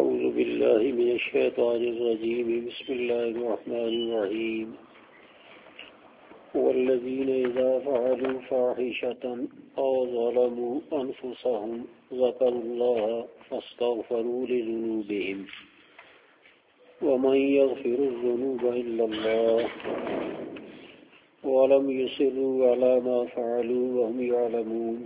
أعوذ بالله من الشيطان الرجيم بسم الله الرحمن الرحيم والذين إذا فعلوا فاحشة أو ظلموا أنفسهم ذكروا الله فاستغفروا لذنوبهم ومن يغفر الذنوب إلا الله ولم يصروا على ما فعلوا وهم يعلمون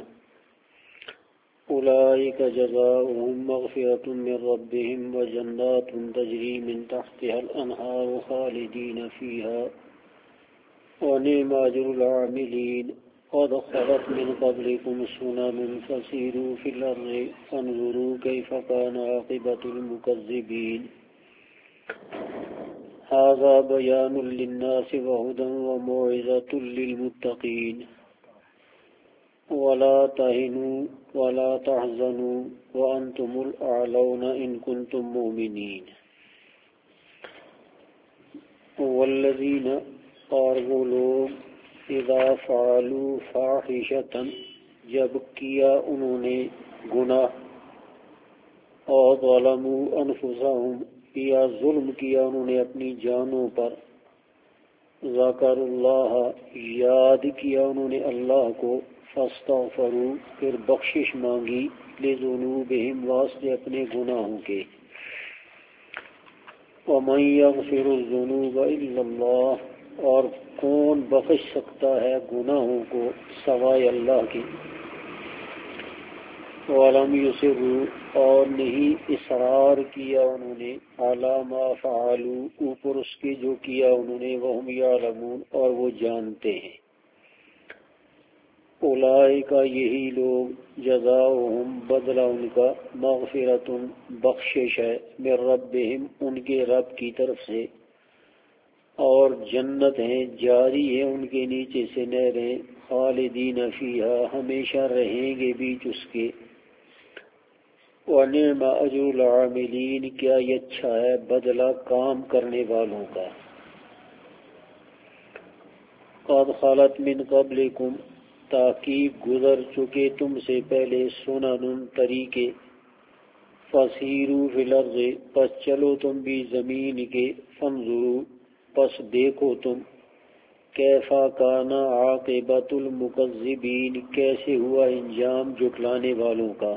أولئك جزاؤهم مغفرة من ربهم وجنات تجري من تحتها الأنهار خالدين فيها ونعم أجر العاملين قد خلت من قبلكم سنن فسيروا في الأرض فانظروا كيف كان عاقبة المكذبين هذا بيان للناس وهدى وموعظة للمتقين ولا تهنوا ولا تحزنوا وأنتم الأعلون إن كنتم مؤمنين والذين اور وہ لوگ اذا فعلوا فاحشة جب کیا انہوں نے گناہ اور ظلموا انفسهم یا ظلم کیا انہوں نے اپنی جانوں پر ذکر اللہ یاد کیا انہوں نے اللہ کو فاستغفروا پھر بخشش مانگی لذنوبہم واسطے اپنے گناہوں کے ومن یغفر الذنوب الا اللہ اور کون بخش سکتا ہے گناہوں کو سوائے اللہ کی وَلَمْ يُصِرُّوا اور نہیں اصرار کیا انہوں نے عَلَى مَا فَعَلُوا اوپر اس کے جو کیا انہوں نے وَهُمْ يَعْلَمُونَ اور وہ جانتے ہیں اولئک یہی لوگ جزاؤہم بدلہ ان کا مغفرۃ بخشش ہے من ربہم ان کے رب کی طرف سے اور جنت ہیں جاری ہے ان کے نیچے سے نہریں خالدین فیہا ہمیشہ رہیں گے بیچ اس کے وَنِعْمَ أَجْرُ الْعَامِلِينَ کیا یہ اچھا ہے بدلہ کام کرنے والوں کا قَدْ خَلَتْ مِنْ قَبْلِكُمْ تاکہ گزر چکے تم سے پہلے سنن طریقے فَسِيرُوا فِي الْأَرْضِ پس چلو تم بھی زمین کے فَانظُرُوا پس دیکھو تم کیفا کانا عاقبۃ المکذبین کیسے ہوا انجام جھٹلانے والوں کا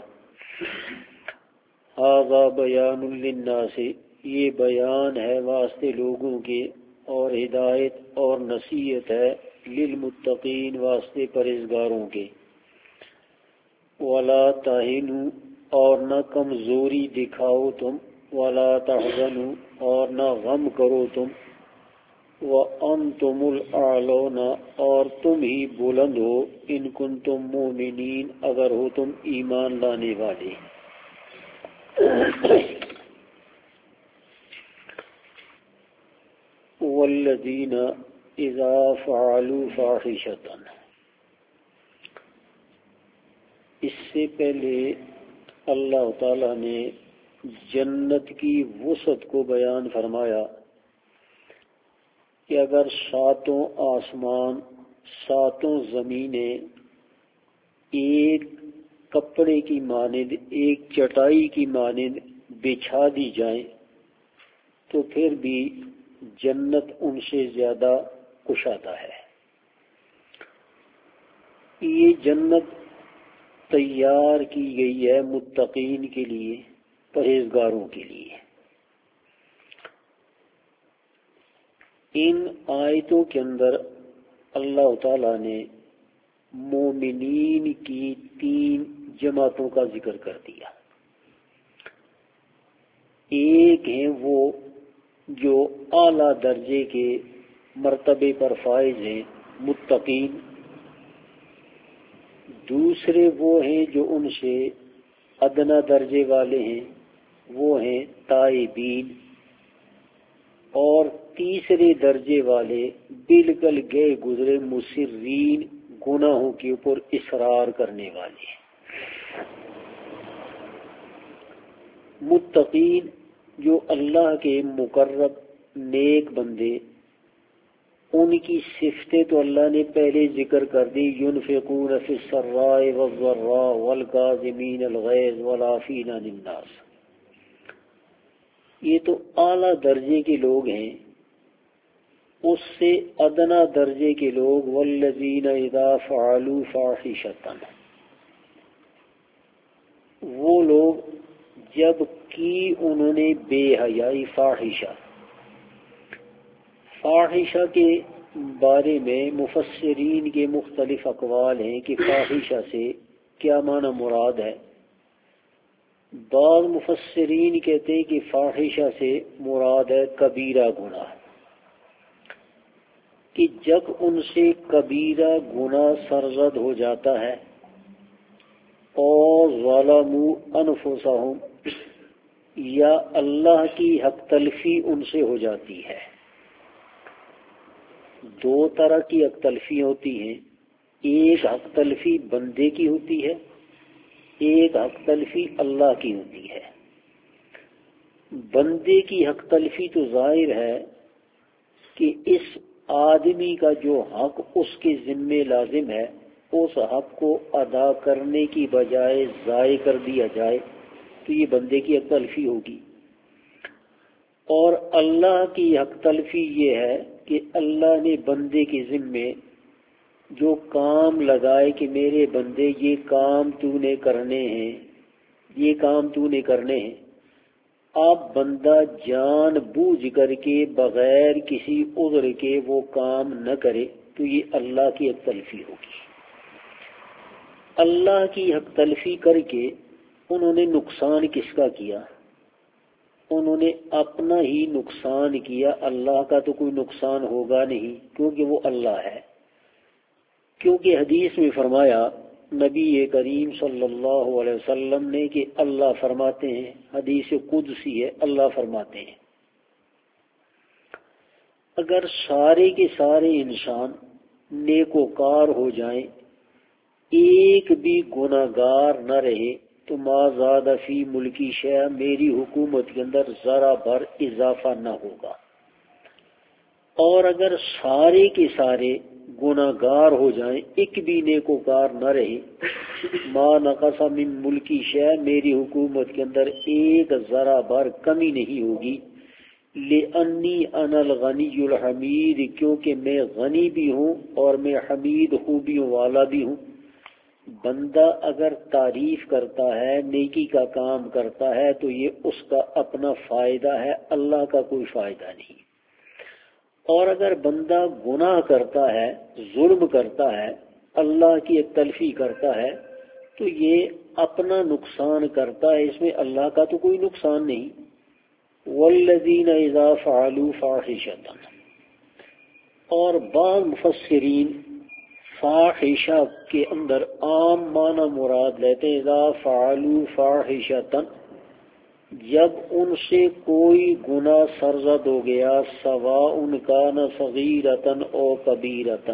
ھذا بیان للناس یہ بیان ہے واسطے لوگوں کے اور ہدایت اور نصیحت ہے للمتقین واسطے پرہیزگاروں کے ولا تہنوا اور نہ کمزوری دکھاؤ تم ولا تحزنوا اور نہ غم کرو تم وَأَنْتُمُ الْأَعْلَوْنَ اور تم ہی بلند ہو ان کنتم مومنین اگر ہو تم ایمان لانے والے وَالَّذِينَ إِذَا فَعَلُوا فَاحِشَةً اس سے پہلے اللہ تعالی نے جنت کی وسعت کو بیان فرمایا کہ اگر ساتوں آسمان ساتوں زمینیں ایک کپڑے کی مانند ایک چٹائی کی مانند بچھا دی جائیں تو پھر بھی جنت ان سے زیادہ کشادہ ہے یہ جنت تیار کی گئی ہے متقین کے لیے پرہیزگاروں کے لیے ان آیتوں کے اندر اللہ تعالی نے مومنین کی 3 جماعتوں کا ذکر کر دیا ایک ہیں وہ جو اعلیٰ درجے کے مرتبے پر فائز ہیں متقین دوسرے وہ ہیں جو ان سے ادنا درجے والے ہیں وہ ہیں تائبین اور تیسرے درجے والے بالکل گئے گزرے مصرین گناہوں کے اوپر اصرار کرنے والے متقین جو اللہ کے مقرب نیک بندے ان کی صفتیں تو اللہ نے پہلے ذکر کر دی ينفقون فی السراء والضراء والکاظمین الغیظ والعافین عن الناس یہ تو اعلیٰ درجے کے لوگ ہیں. اس سے ادنا درجے کے لوگ والذین اذا فعلوا فاحشۃ، وہ لوگ جب کی انہوں نے بے حیائی، فاحشہ کے بارے میں مفسرین کے مختلف اقوال ہیں کہ فاحشہ سے کیا معنی مراد ہے. بعض مفسرین کہتے ہیں کہ فاحشہ سے مراد ہے کبیرہ گناہ، کہ جب ان سے کبیرہ گناہ سرزد ہو جاتا ہے اور ظلموا انفسہم، یا اللہ کی حق تلفی ان سے ہو جاتی ہے. دو طرح کی حق تلفی ہوتی ہیں، ایک حق تلفی بندے کی ہوتی ہے، ایک حق تلفی اللہ کی ہوتی ہے. بندے کی حق تلفی تو ظاہر ہے کہ اس آدمی کا جو حق اس کے ذمے لازم ہے اس حق کو ادا کرنے کی بجائے ضائع کر دیا جائے تو یہ بندے کی حق تلفی ہوگی. اور اللہ کی حق تلفی یہ ہے کہ اللہ نے بندے کے ذمے جو کام لگائے کہ میرے بندے یہ کام تو نے کرنے ہیں، یہ کام تو نے کرنے ہیں، اب بندہ جان بوجھ کر کے بغیر کسی عذر کے وہ کام نہ کرے تو یہ اللہ کی حق تلفی ہوگی. اللہ کی حق تلفی کر کے انہوں نے نقصان کس کا کیا؟ انہوں نے اپنا ہی نقصان کیا. اللہ کا تو کوئی نقصان ہوگا نہیں کیونکہ وہ اللہ ہے. کیونکہ حدیث میں فرمایا نبی کریم صلی اللہ علیہ وسلم نے کہ اللہ فرماتے ہیں، حدیث قدسی ہے، اللہ فرماتے ہیں اگر سارے کے سارے انسان نیکوکار ہو جائیں، ایک بھی گناہگار نہ رہے تو ما زاد فی ملکی شیء، میری حکومت کے اندر ذرا بھر اضافہ نہ ہوگا. اور اگر سارے کے سارے گناہگار ہو جائیں، ایک بھی نیکوکار نہ رہے، ما نقص من ملکی شیء، میری حکومت کے اندر ایک ذرا بھر کمی نہیں ہوگی. لأنی انا الغنی الحمید، کیونکہ میں غنی بھی ہوں اور میں حمید خوبیوں والا بھی ہوں. بندہ اگر تعریف کرتا ہے، نیکی کا کام کرتا ہے تو یہ اس کا اپنا فائدہ ہے، اللہ کا کوئی فائدہ نہیں. اور اگر بندہ گناہ کرتا ہے، ظلم کرتا ہے، اللہ کی تلفی کرتا ہے تو یہ اپنا نقصان کرتا ہے، اس میں اللہ کا تو کوئی نقصان نہیں. والذین اذا فعلوا فاحشۃ، اور بعض مفسرین فاحشہ کے اندر عام معنی مراد لیتے ہیں. اذا فعلوا فاحشۃ، جب ان سے کوئی گناہ سرزد ہو گیا، سواء کان صغیرۃ او کبیرۃ،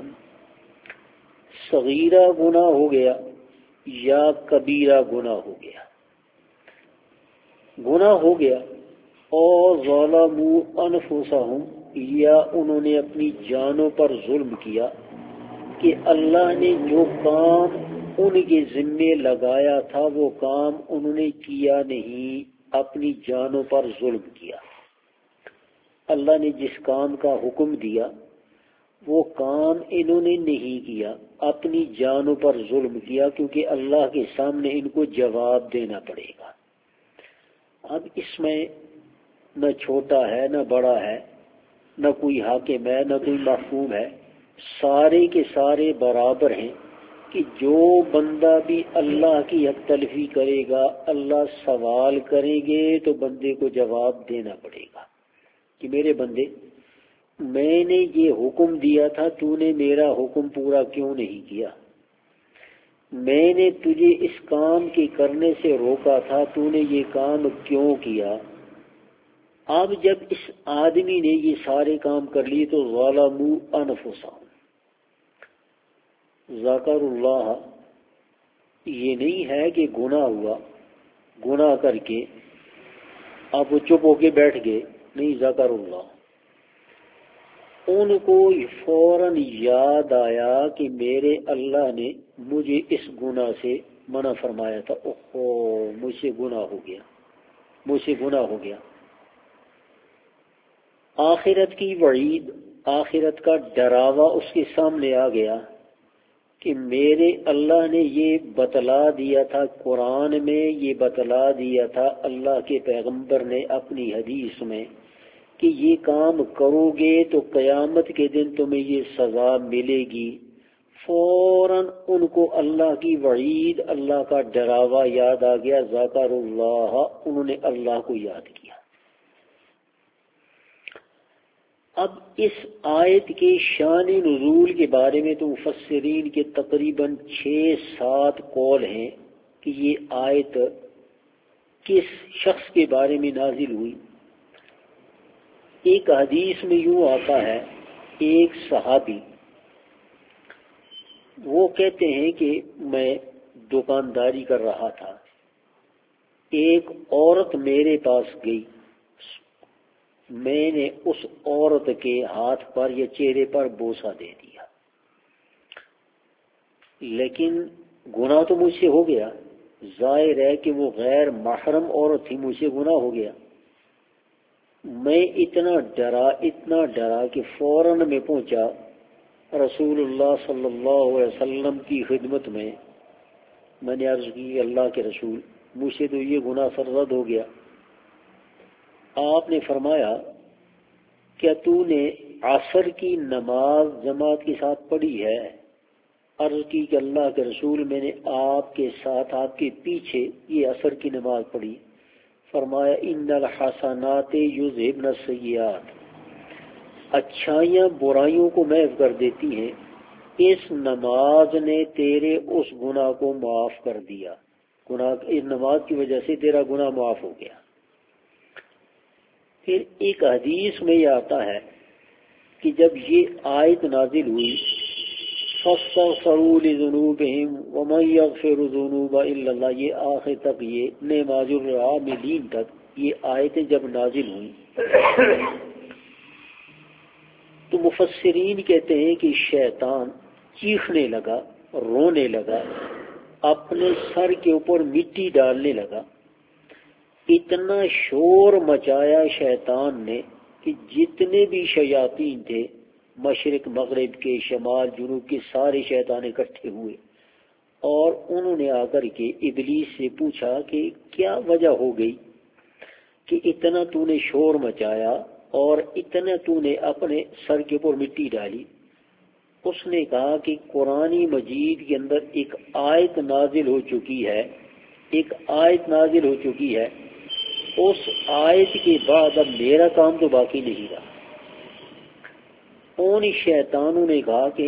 صغیرہ گناہ ہو گیا یا کبیرہ گناہ ہو گیا، گناہ ہو گیا. اور ظلموا انفسہم، یا انہوں نے اپنی جانوں پر ظلم کیا کہ اللہ نے جو کام ان کے ذمے لگایا تھا وہ کام انہوں نے کیا نہیں، اپنی جانوں پر ظلم کیا. اللہ نے جس کام کا حکم دیا وہ کام انہوں نے نہیں کیا، اپنی جانوں پر ظلم کیا، کیونکہ اللہ کے سامنے ان کو جواب دینا پڑے گا. اب اس میں نہ چھوٹا ہے نہ بڑا ہے، نہ کوئی حاکم ہے نہ کوئی محکوم ہے، سارے کے سارے برابر ہیں کہ جو بندہ بھی اللہ کی حق تلفی کرے گا، اللہ سوال کریں گے تو بندے کو جواب دینا پڑے گا کہ میرے بندے، میں نے یہ حکم دیا تھا، تو نے میرا حکم پورا کیوں نہیں کیا؟ میں نے تجھے اس کام کے کرنے سے روکا تھا، تو نے یہ کام کیوں کیا؟ اب جب اس آدمی نے یہ سارے کام کر لیے تو ظلموا انفسہم، ذکر اللہ، یہ نہیں ہے کہ گناہ ہوا، گناہ کر کے اب وہ چپ ہو کے بیٹھ گئے، نہیں، ذکر اللہ، ان کو فوراً یاد آیا کہ میرے اللہ نے مجھے اس گناہ سے منع فرمایا تھا، اوہو مجھ سے گناہ ہو گیا، مجھ سے گناہ ہو گیا. آخرت کی وعید، آخرت کا ڈراوا اس کے سامنے آ گیا کہ میرے اللہ نے یہ بتلا دیا تھا قرآن میں، یہ بتلا دیا تھا اللہ کے پیغمبر نے اپنی حدیث میں کہ یہ کام کرو گے تو قیامت کے دن تمہیں یہ سزا ملے گی۔ فوراً ان کو اللہ کی وعید، اللہ کا ڈراوا یاد آ گیا۔ ذکر اللہ، انہوں نے اللہ کو یاد کیا۔ اب اس آیت کے شان نزول کے بارے میں تو مفسرین کے تقریباً 6-7 قول ہیں کہ یہ آیت کس شخص کے بارے میں نازل ہوئی۔ ایک حدیث میں یوں آتا ہے، ایک صحابی وہ کہتے ہیں کہ میں دکانداری کر رہا تھا، ایک عورت میرے پاس گئی، میں نے اس عورت کے ہاتھ پر یا چہرے پر بوسہ دے دیا، لیکن گناہ تو مجھ سے ہو گیا، ظاہر ہے کہ وہ غیر محرم عورت تھی، مجھ سے گناہ ہو گیا۔ میں اتنا ڈرا کہ فوراً میں پہنچا رسول اللہ صلی اللہ علیہ وسلم کی خدمت میں نے عرض کی، اللہ کے رسول، مجھ سے تو یہ گناہ سرزد ہو گیا۔ آپ نے فرمایا، کیا تو نے عصر کی نماز جماعت کے ساتھ پڑھی ہے؟ عرض کی کہ اللہ کے رسول، میں نے آپ کے ساتھ آپ کے پیچھے یہ عصر کی نماز پڑھی۔ فرمایا، ان الحسنات یذہبن السیئات، اچھائیاں برائیوں کو محو کر دیتی ہیں، اس نماز نے تیرے اس گناہ کو معاف کر دیا، اس نماز کی وجہ سے تیرا گناہ معاف ہو گیا۔ پھر ایک حدیث میں یہ آتا ہے کہ جب یہ آیت نازل ہوئی، فاستغفروا لذنوبہم ومن یغفر الذنوب الا اللہ، یہ آخر تک، یہ نعماذ العاملین تک یہ آیتیں جب نازل ہوئی تو مفسرین کہتے ہیں کہ شیطان چیخنے لگا، رونے لگا، اپنے سر کے اوپر مٹی ڈالنے لگا، اتنا شور مچایا شیطان نے کہ جتنے بھی شیاطین تھے، مشرق مغرب کے، شمال جنوب کے، سارے شیطان اکٹھے ہوئے، اور انہوں نے آ کر کے ابلیس سے پوچھا کہ کیا وجہ ہو گئی کہ اتنا تو نے شور مچایا اور اتنا تو نے اپنے سر کے اوپر مٹی ڈالی؟ اس نے کہا کہ قرآن مجید کے اندر ایک آیت نازل ہو چکی ہے، ایک آیت نازل ہو چکی ہے، اس آیت کے بعد اب میرا کام تو باقی نہیں رہا۔ ان شیطانوں نے کہا کہ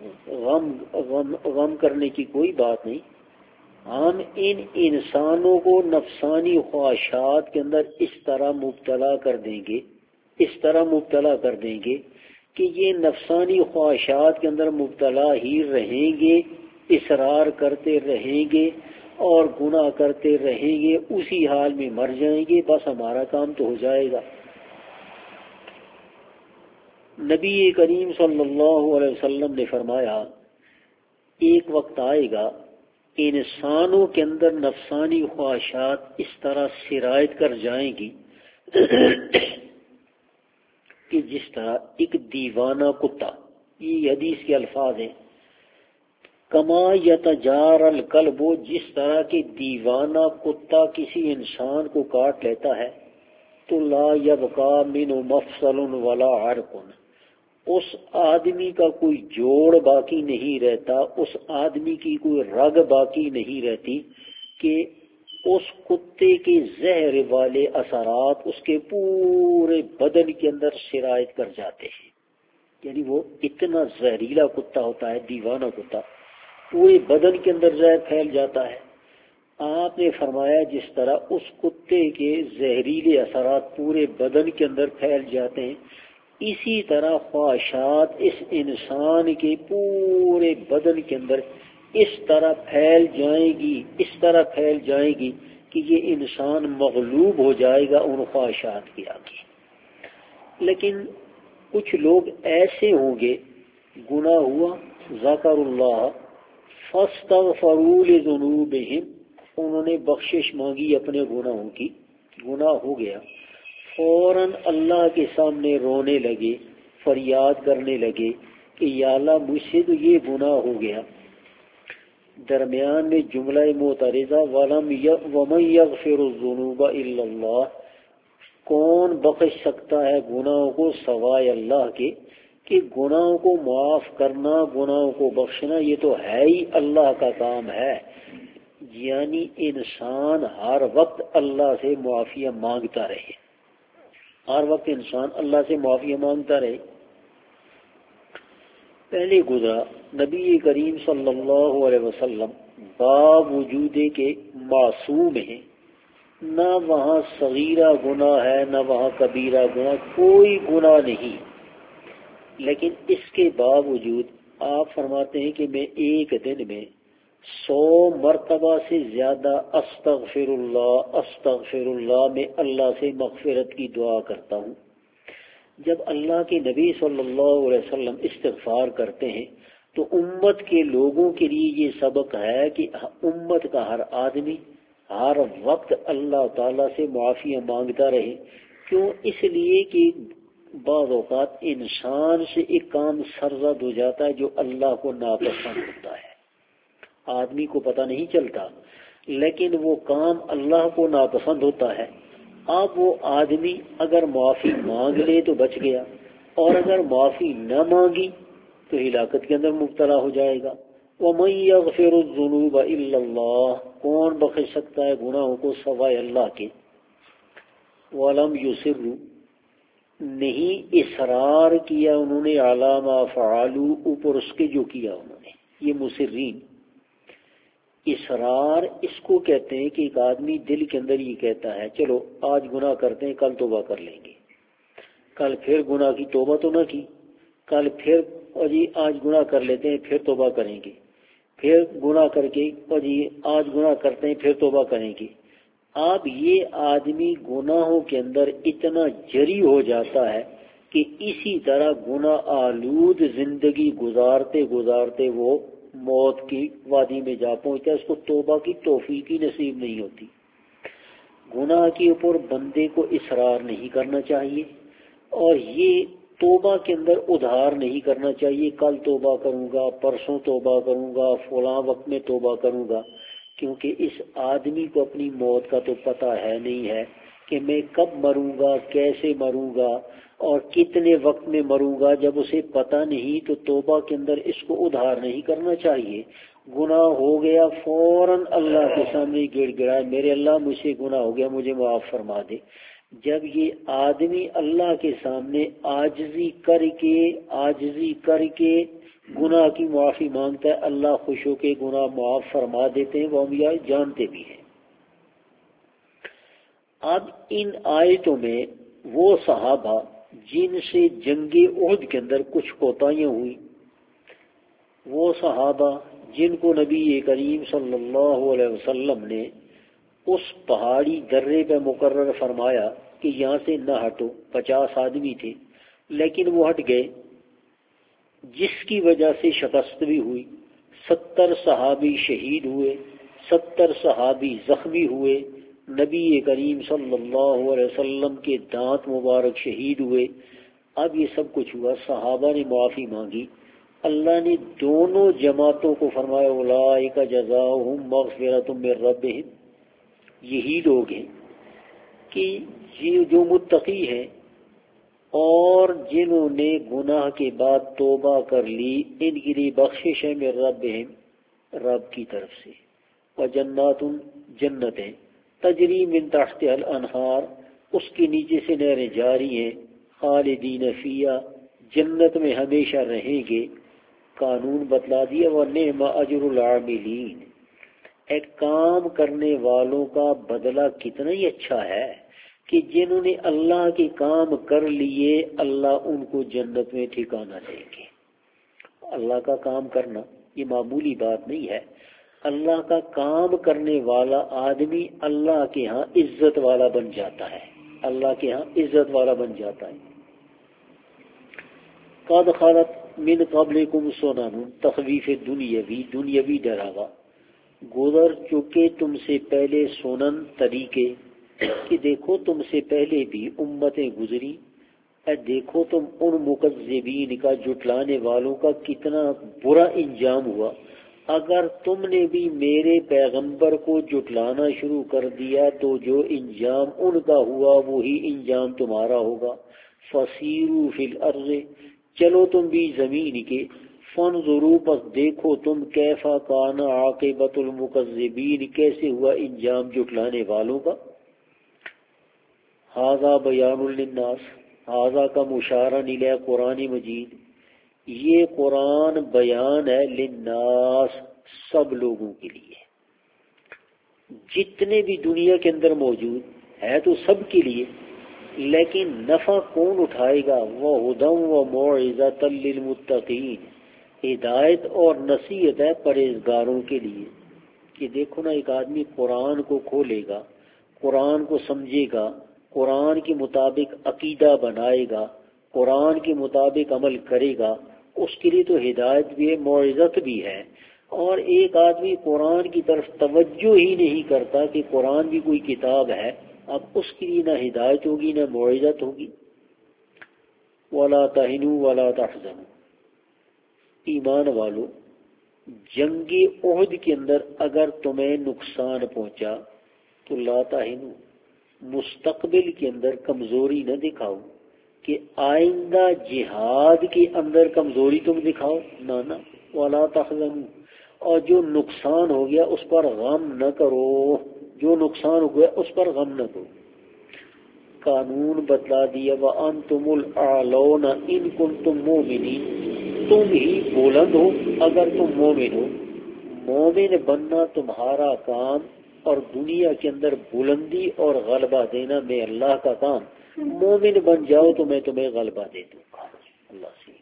غم کرنے کی کوئی بات نہیں، ہم ان انسانوں کو نفسانی خواہشات کے اندر اس طرح مبتلا کر دیں گے کہ یہ نفسانی خواہشات کے اندر مبتلا ہی رہیں گے، اصرار کرتے رہیں گے اور گناہ کرتے رہیں گے، اسی حال میں مر جائیں گے، بس ہمارا کام تو ہو جائے گا۔ نبی کریم صلی اللہ علیہ وسلم نے فرمایا، ایک وقت آئے گا انسانوں کے اندر نفسانی خواہشات اس طرح سرایت کر جائیں گی کہ جس طرح ایک دیوانہ کتا، یہ حدیث کے الفاظ ہیں، کما یتجار الکلب، جس طرح کہ دیوانہ کتا کسی انسان کو کاٹ لیتا ہے تو لا یبقا منہ مفصل ولا عرق، اس آدمی کا کوئی جوڑ باقی نہیں رہتا، اس آدمی کی کوئی رگ باقی نہیں رہتی کہ اس کتے کے زہر والے اثرات اس کے پورے بدن کے اندر سرایت کر جاتے ہیں۔ یعنی وہ اتنا زہریلا کتا ہوتا ہے، دیوانہ کتا، پورے بدن کے اندر زہر پھیل جاتا ہے۔ آپ نے فرمایا جس طرح اس کتے کے زہریلے اثرات پورے بدن کے اندر پھیل جاتے ہیں، اسی طرح خواہشات اس انسان کے پورے بدن کے اندر اس طرح پھیل جائیں گی کہ یہ انسان مغلوب ہو جائے گا ان خواہشات کے آگے۔ لیکن کچھ لوگ ایسے ہوں گے، گناہ ہوا، ذکر اللہ فاستغفروا لذنوبہم، انہوں نے بخشش مانگی اپنے گناہوں کی، گناہ ہو گیا، فوراً اللہ کے سامنے رونے لگے، فریاد کرنے لگے کہ یا اللہ مجھ سے تو یہ گناہ ہو گیا۔ درمیان میں جملہ معترضہ وَمَن يَغْفِرُ الذُّنُوبَ إِلَّا اللَّهُ، کون بخش سکتا ہے گناہوں کو سوائے اللہ کے، کہ گناہوں کو معاف کرنا، گناہوں کو بخشنا یہ تو ہے ہی اللہ کا کام ہے۔ یعنی انسان ہر وقت اللہ سے معافیہ مانگتا رہے، ہر وقت انسان اللہ سے معافیہ مانگتا رہے۔ پہلے گزرا نبی کریم صلی اللہ علیہ وسلم باوجود کہ معصوم ہیں، نہ وہاں صغیرہ گناہ ہے نہ وہاں کبیرہ گناہ، کوئی گناہ نہیں، لیکن اس کے باوجود آپ فرماتے ہیں کہ میں ایک دن میں 100 مرتبہ سے زیادہ استغفر اللہ میں اللہ سے مغفرت کی دعا کرتا ہوں۔ جب اللہ کے نبی صلی اللہ علیہ وسلم استغفار کرتے ہیں تو امت کے لوگوں کے لیے یہ سبق ہے کہ امت کا ہر آدمی ہر وقت اللہ تعالیٰ سے معافی مانگتا رہے۔ کیوں؟ اس لیے کہ بعض اوقات انسان سے ایک کام سرزد ہو جاتا ہے جو اللہ کو ناپسند ہوتا ہے، آدمی کو پتہ نہیں چلتا، لیکن وہ کام اللہ کو ناپسند ہوتا ہے۔ اب وہ آدمی اگر معافی مانگ لے تو بچ گیا، اور اگر معافی نہ مانگی تو ہلاکت کے اندر مبتلا ہو جائے گا۔ وَمَن يَغْفِرُ الذُّنُوبَ إِلَّا اللَّهُ، کون بخش سکتا ہے گناہوں کو سوائے اللہ کے۔ وَلَمْ يُصِرُّوا، نہیں اصرار کیا انہوں نے، عَلَىٰ مَا فَعَلُوا، اوپر اس کے جو کیا انہوں نے، یہ مصرین۔ اصرار اس کو کہتے ہیں کہ ایک آدمی دل کے اندر یہ کہتا ہے چلو آج گناہ کرتے ہیں، کل توبہ کر لیں گے، کل پھر گناہ کی توبہ تو نہ کی، کل پھر جی آج گناہ کر لیتے ہیں پھر توبہ کریں گے، پھر گناہ کر کے جی آج گناہ کرتے ہیں پھر توبہ کریں گے۔ اب یہ آدمی گناہوں کے اندر اتنا جری ہو جاتا ہے کہ اسی طرح گناہ آلود زندگی گزارتے گزارتے وہ موت کی وادی میں جا پہنچتا ہے، اس کو توبہ کی توفیق ہی نصیب نہیں ہوتی۔ گناہ کے اوپر بندے کو اصرار نہیں کرنا چاہیے، اور یہ توبہ کے اندر ادھار نہیں کرنا چاہیے، کل توبہ کروں گا، پرسوں توبہ کروں گا، فلاں وقت میں توبہ کروں گا، کیونکہ اس آدمی کو اپنی موت کا تو پتہ ہے نہیں ہے کہ میں کب مروں گا، کیسے مروں گا اور کتنے وقت میں مروں گا۔ جب اسے پتہ نہیں تو توبہ کے اندر اس کو ادھار نہیں کرنا چاہیے۔ گناہ ہو گیا فوراً اللہ کے سامنے گڑ گڑائے، میرے اللہ مجھ سے گناہ ہو گیا، مجھے معاف فرما دے۔ جب یہ آدمی اللہ کے سامنے عاجزی کر کے گناہ کی معافی مانگتا ہے، اللہ خوش ہو کے گناہ معاف فرما دیتے ہیں، وہ ہم یہ جانتے بھی ہیں۔ اب ان آیتوں میں وہ صحابہ جن سے جنگ احد کے اندر کچھ کوتاہیاں ہوئی، وہ صحابہ جن کو نبی کریم صلی اللہ علیہ وسلم نے اس پہاڑی درے پہ مقرر فرمایا کہ یہاں سے نہ ہٹو، 50 آدمی تھے لیکن وہ ہٹ گئے، جس کی وجہ سے شکست بھی ہوئی، 70 صحابی شہید ہوئے، 70 صحابی زخمی ہوئے، نبی کریم صلی اللہ علیہ وسلم کے دانت مبارک شہید ہوئے۔ اب یہ سب کچھ ہوا، صحابہ نے معافی مانگی، اللہ نے دونوں جماعتوں کو فرمایا اولئک جزاؤہم مغفرۃ من ربہم، یہی لوگ ہیں کہ جو متقی ہیں اور جنہوں نے گناہ کے بعد توبہ کر لی، ان کے لیے بخشش ہے من ربہم، رب کی طرف سے، وجنات، جنتیں، تجری من تحتها الانہار، اس کے نیچے سے نہریں جاری ہیں، خالدین فیہا، جنت میں ہمیشہ رہیں گے۔ قانون بتلا دیا، وَنِعْمَ أَجْرُ الْعَامِلِينَ، ایک کام کرنے والوں کا بدلہ کتنا ہی اچھا ہے کہ جنہوں نے اللہ کے کام کر لیے اللہ ان کو جنت میں ٹھکانہ دیں گے۔ اللہ کا کام کرنا یہ معمولی بات نہیں ہے، اللہ کا کام کرنے والا آدمی اللہ کے ہاں عزت والا بن جاتا ہے، اللہ کے ہاں عزت والا بن جاتا ہے۔ قد خلت من قبلکم سنن، تخویف دنیاوی ڈراوا، گزر چکے تم سے پہلے سنن طریقے، کہ دیکھو تم سے پہلے بھی امتیں گزری، دیکھو تم ان مکذبین کا، جٹلانے والوں کا کتنا برا انجام ہوا۔ اگر تم نے بھی میرے پیغمبر کو جٹلانا شروع کر دیا تو جو انجام ان کا ہوا وہی انجام تمہارا ہوگا۔ فسیروا فی الارض، چلو تم بھی زمین کے، فانظروا، پس دیکھو تم، کیفا کان عاقبۃ المکذبین، کیسے ہوا انجام جٹلانے والوں کا۔ ھذا بیان للناس، ھذا کا مشارہ الی قرآن مجید، یہ قرآن بیان ہے، للناس، سب لوگوں کے لیے، جتنے بھی دنیا کے اندر موجود ہے تو سب کے لیے، لیکن نفع کون اٹھائے گا؟ وَھُدًى وَمَوعِظَةً لِّلْمُتَّقِينَ، ہدایت اور نصیحت ہے پرہیزگاروں کے لیے۔ کہ دیکھو نا، ایک آدمی قرآن کو کھولے گا، قرآن کو سمجھے گا، قرآن کے مطابق عقیدہ بنائے گا، قرآن کے مطابق عمل کرے گا، اس کے لیے تو ہدایت بھی ہے، موعظت بھی ہے۔ اور ایک آدمی قرآن کی طرف توجہ ہی نہیں کرتا کہ قرآن بھی کوئی کتاب ہے، اب اس کے لیے نہ ہدایت ہوگی نہ موعظت ہوگی۔ وَلَا تَهِنُوا وَلَا تَحْزَنُوا، ایمان والو، جنگ احد کے اندر اگر تمہیں نقصان پہنچا تو لا تہنوا، مستقبل کے اندر کمزوری نہ دکھاؤ کہ آئندہ جہاد کے اندر کمزوری تم دکھاؤ، نہ ولا تحزنوا، اور جو نقصان ہو گیا اس پر غم نہ کرو، جو نقصان ہو گیا اس پر غم نہ کرو۔ قانون بتلا دیا، وَأَنْتُمُ الْأَعْلَوْنَ إِن كُنتُم مُؤْمِنِينَ، تم ہی بلند ہو اگر تم مومن ہو۔ مومن بننا تمہارا کام، اور دنیا کے اندر بلندی اور غلبہ دینا میں اللہ کا کام۔ مومن بن جاؤ تو میں تمہیں غلبہ دے دوں گا اللہ سے۔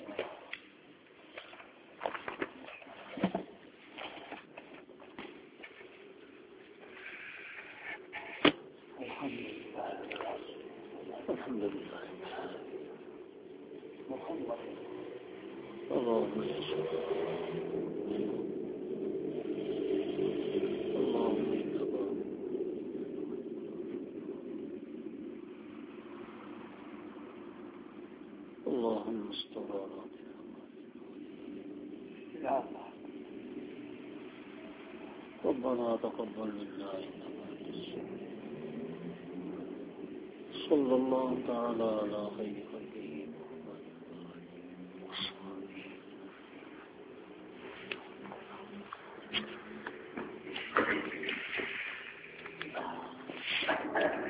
ربنا تقبل منا انك صلى الله تعالى على خير خلقه محمد۔